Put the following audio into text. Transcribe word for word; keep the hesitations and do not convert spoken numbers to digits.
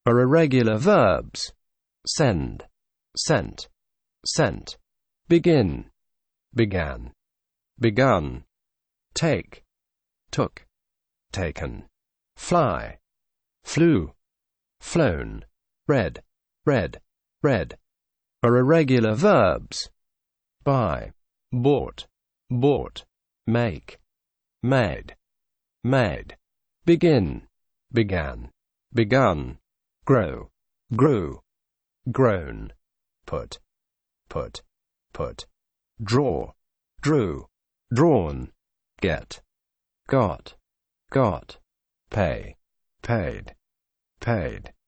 are irregular verbs. Send, sent, sent. Begin, began, begun. Take, took, taken. Fly, flew, flown. Read, read, read are irregular verbs. Buy, bought, bought. Make, made, made. Begin, began, begun. Grow, grew, grown. Put, put, put. Draw, drew, drawn. Get, got, got. Pay, paid, paid.